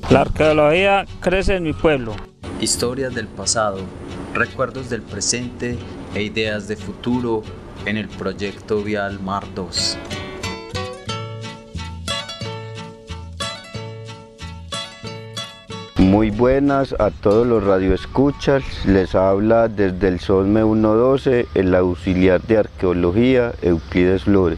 La arqueología crece en mi pueblo. Historias del pasado, recuerdos del presente e ideas de futuro en el proyecto vial Mar 2. Muy buenas a todos los radioescuchas, les habla desde el SOSME 112 el auxiliar de arqueología Euclides Flores.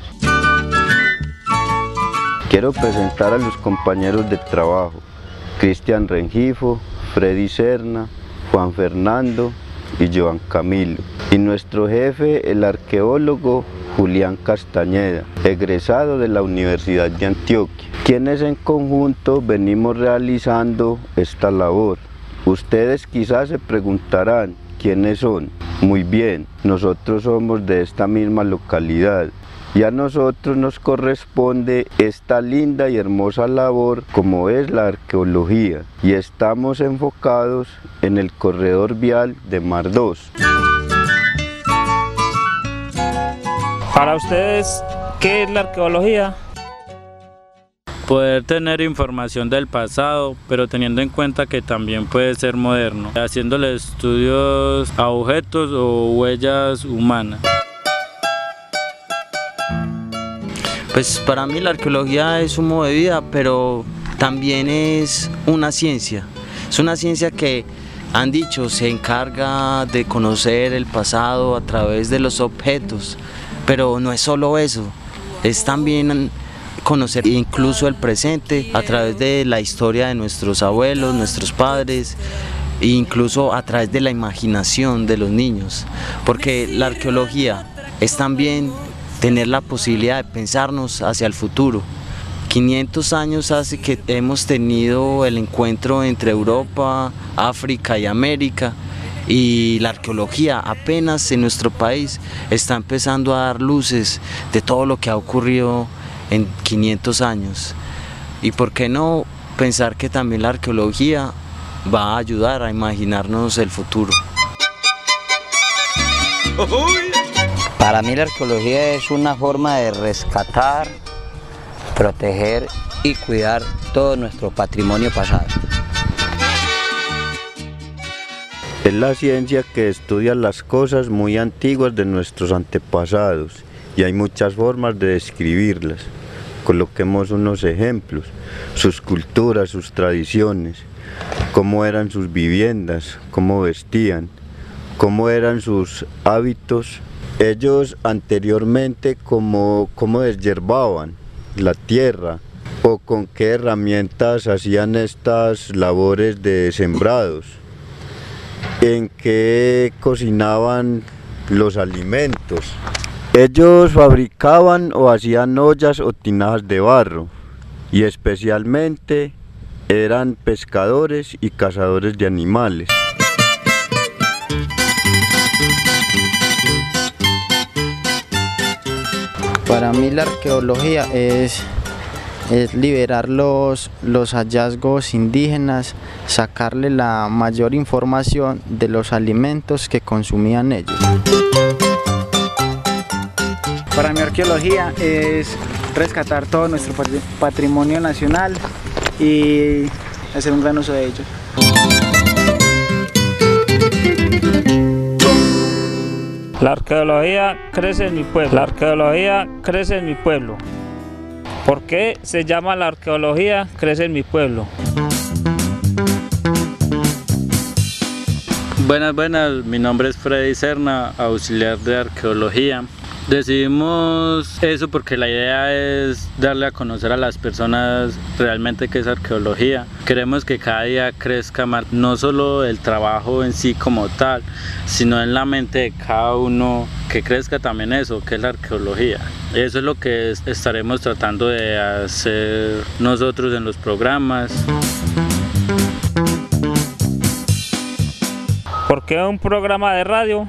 Quiero presentar a los compañeros de trabajo, Cristian Rengifo, Freddy Serna, Juan Fernando y Joan Camilo, y nuestro jefe, el arqueólogo Julián Castañeda, egresado de la Universidad de Antioquia, quienes en conjunto venimos realizando esta labor. Ustedes quizás se preguntarán, ¿quiénes son? Muy bien, nosotros somos de esta misma localidad y a nosotros nos corresponde esta linda y hermosa labor como es la arqueología, y estamos enfocados en el corredor vial de Mar 2. Para ustedes, ¿qué es la arqueología? Poder tener información del pasado, pero teniendo en cuenta que también puede ser moderno, haciéndole estudios a objetos o huellas humanas. Pues para mí la arqueología es un modo de vida, pero también es una ciencia. Es una ciencia que, han dicho, se encarga de conocer el pasado a través de los objetos, pero no es solo eso, es también conocer incluso el presente a través de la historia de nuestros abuelos, nuestros padres, e incluso a través de la imaginación de los niños, porque la arqueología es también tener la posibilidad de pensarnos hacia el futuro. 500 años hace que hemos tenido el encuentro entre Europa, África y América, y la arqueología apenas en nuestro país está empezando a dar luces de todo lo que ha ocurrido en 500 años. Y por qué no pensar que también la arqueología va a ayudar a imaginarnos el futuro. Para mí la arqueología es una forma de rescatar, proteger y cuidar todo nuestro patrimonio pasado. Es la ciencia que estudia las cosas muy antiguas de nuestros antepasados, y hay muchas formas de describirlas. Coloquemos unos ejemplos: sus culturas, sus tradiciones, cómo eran sus viviendas, cómo vestían, cómo eran sus hábitos. Ellos anteriormente cómo deshiervaban la tierra, o con qué herramientas hacían estas labores de sembrados, en qué cocinaban los alimentos. Ellos fabricaban o hacían ollas o tinajas de barro, y especialmente eran pescadores y cazadores de animales. Para mí la arqueología es liberar los hallazgos indígenas, sacarle la mayor información de los alimentos que consumían ellos. Para mí arqueología es rescatar todo nuestro patrimonio nacional y hacer un gran uso de ellos. La arqueología crece en mi pueblo. La arqueología crece en mi pueblo. ¿Por qué se llama la arqueología crece en mi pueblo? Buenas, mi nombre es Freddy Serna, auxiliar de arqueología. Decidimos eso porque la idea es darle a conocer a las personas realmente qué es arqueología. Queremos que cada día crezca más, no solo el trabajo en sí como tal, sino en la mente de cada uno, que crezca también eso, que es la arqueología. Eso es lo que estaremos tratando de hacer nosotros en los programas. ¿Por qué un programa de radio?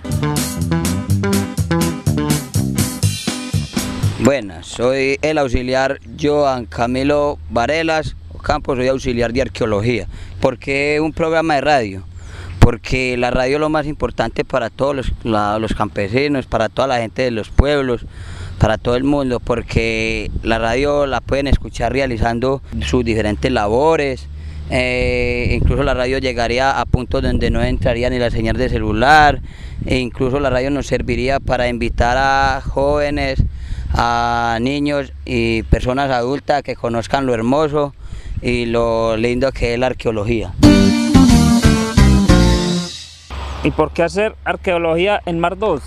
Buenas, soy el auxiliar Joan Camilo Varelas Ocampo, soy auxiliar de arqueología. ¿Por qué un programa de radio? Porque la radio es lo más importante para todos los campesinos, para toda la gente de los pueblos, para todo el mundo, porque la radio la pueden escuchar realizando sus diferentes labores, incluso la radio llegaría a puntos donde no entraría ni la señal de celular, e incluso la radio nos serviría para invitar a jóvenes, a niños y personas adultas que conozcan lo hermoso y lo lindo que es la arqueología. ¿Y por qué hacer arqueología en Mar 2?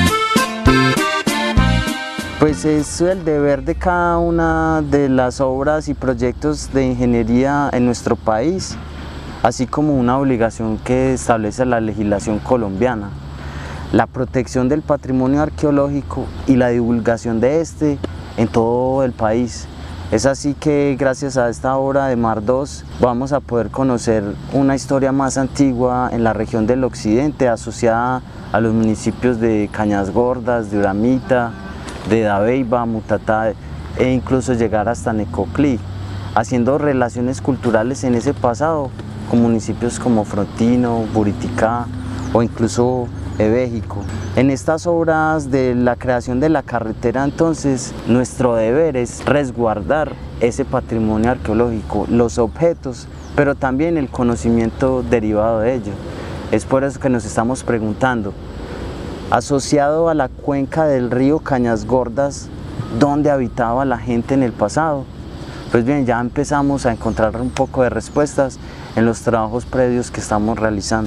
Pues es el deber de cada una de las obras y proyectos de ingeniería en nuestro país, así como una obligación que establece la legislación colombiana. La protección del patrimonio arqueológico y la divulgación de este en todo el país. Es así que gracias a esta obra de Mar 2 vamos a poder conocer una historia más antigua en la región del occidente asociada a los municipios de Cañas Gordas, de Uramita, de Dabeiba, Mutatá e incluso llegar hasta Necoclí, haciendo relaciones culturales en ese pasado con municipios como Frontino, Buriticá o incluso Ebéjico. En estas obras de la creación de la carretera, entonces, nuestro deber es resguardar ese patrimonio arqueológico, los objetos, pero también el conocimiento derivado de ello. Es por eso que nos estamos preguntando, asociado a la cuenca del río Cañas Gordas, ¿dónde habitaba la gente en el pasado? Pues bien, ya empezamos a encontrar un poco de respuestas en los trabajos previos que estamos realizando.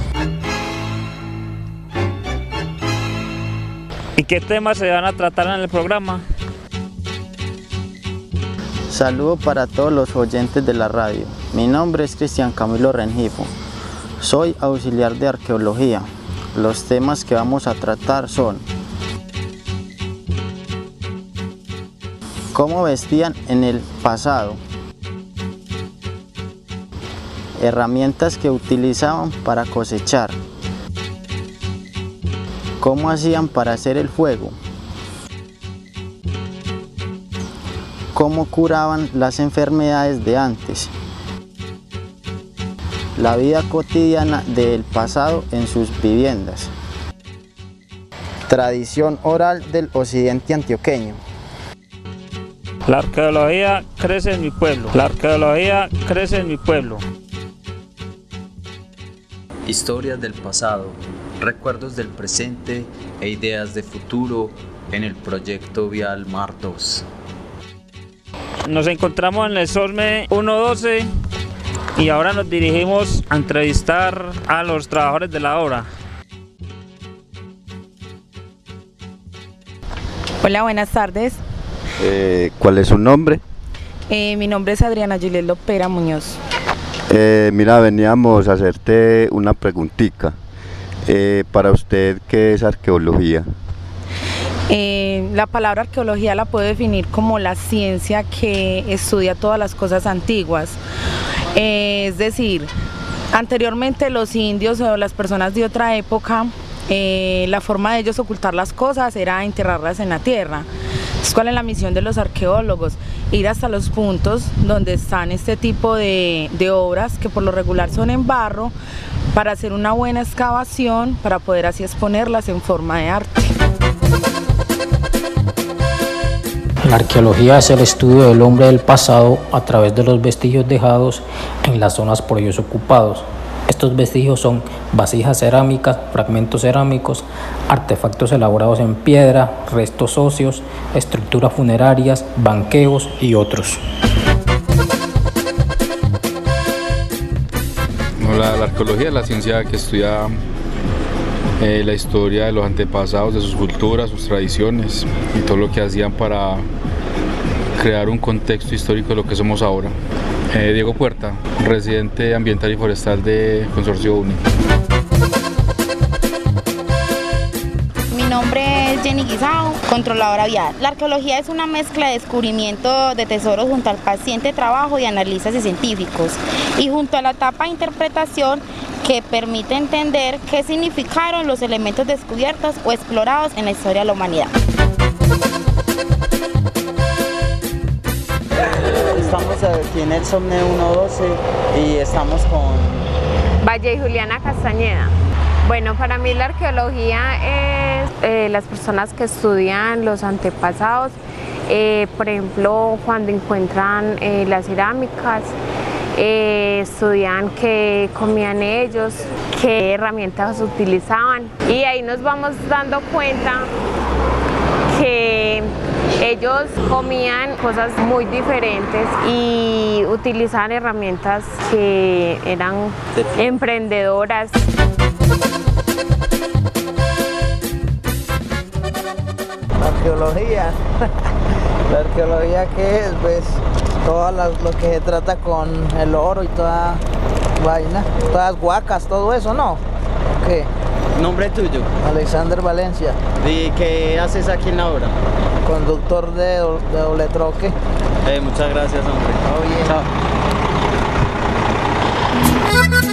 ¿Y qué temas se van a tratar en el programa? Saludo para todos los oyentes de la radio. Mi nombre es Cristian Camilo Rengifo. Soy auxiliar de arqueología. Los temas que vamos a tratar son: cómo vestían en el pasado, herramientas que utilizaban para cosechar, cómo hacían para hacer el fuego, cómo curaban las enfermedades de antes, la vida cotidiana del pasado en sus viviendas, tradición oral del occidente antioqueño. La arqueología crece en mi pueblo. La arqueología crece en mi pueblo. Historias del pasado, recuerdos del presente e ideas de futuro en el proyecto vial Mar 2. Nos encontramos en el SOSME 112 y ahora nos dirigimos a entrevistar a los trabajadores de la obra. Hola, buenas tardes. ¿Cuál es su nombre? Mi nombre es Adriana Juliet Lopera Muñoz. Mira, veníamos a hacerte una preguntita. Para usted, ¿qué es arqueología? La palabra arqueología la puedo definir como la ciencia que estudia todas las cosas antiguas. Es decir, anteriormente los indios o las personas de otra época, la forma de ellos ocultar las cosas era enterrarlas en la tierra. ¿Cuál es la misión de los arqueólogos? Ir hasta los puntos donde están este tipo de obras que por lo regular son en barro, para hacer una buena excavación, para poder así exponerlas en forma de arte. La arqueología es el estudio del hombre del pasado a través de los vestigios dejados en las zonas por ellos ocupados. Estos vestigios son vasijas cerámicas, fragmentos cerámicos, artefactos elaborados en piedra, restos óseos, estructuras funerarias, banqueos y otros. La arqueología es la ciencia que estudia la historia de los antepasados, de sus culturas, sus tradiciones y todo lo que hacían para crear un contexto histórico de lo que somos ahora. Diego Puerta, residente ambiental y forestal de Consorcio UNI. Mi nombre es Jenny Guisao, controladora vial. La arqueología es una mezcla de descubrimiento de tesoros junto al paciente trabajo de analistas y científicos y junto a la etapa de interpretación que permite entender qué significaron los elementos descubiertos o explorados en la historia de la humanidad. Estamos aquí en el SOSME 112 y estamos con Valle y Juliana Castañeda. Bueno, para mí la arqueología es las personas que estudian los antepasados, por ejemplo, cuando encuentran las cerámicas estudian qué comían ellos, qué herramientas utilizaban, y ahí nos vamos dando cuenta que ellos comían cosas muy diferentes y utilizaban herramientas que eran emprendedoras. Arqueología. La arqueología, ¿qué es? Pues todo lo que se trata con el oro y toda vaina, todas huacas, todo eso, ¿no? ¿Qué? ¿Nombre tuyo? Alexander Valencia. ¿Y qué haces aquí en la obra? Conductor de doble troque. Muchas gracias, hombre. Todo bien. Chao.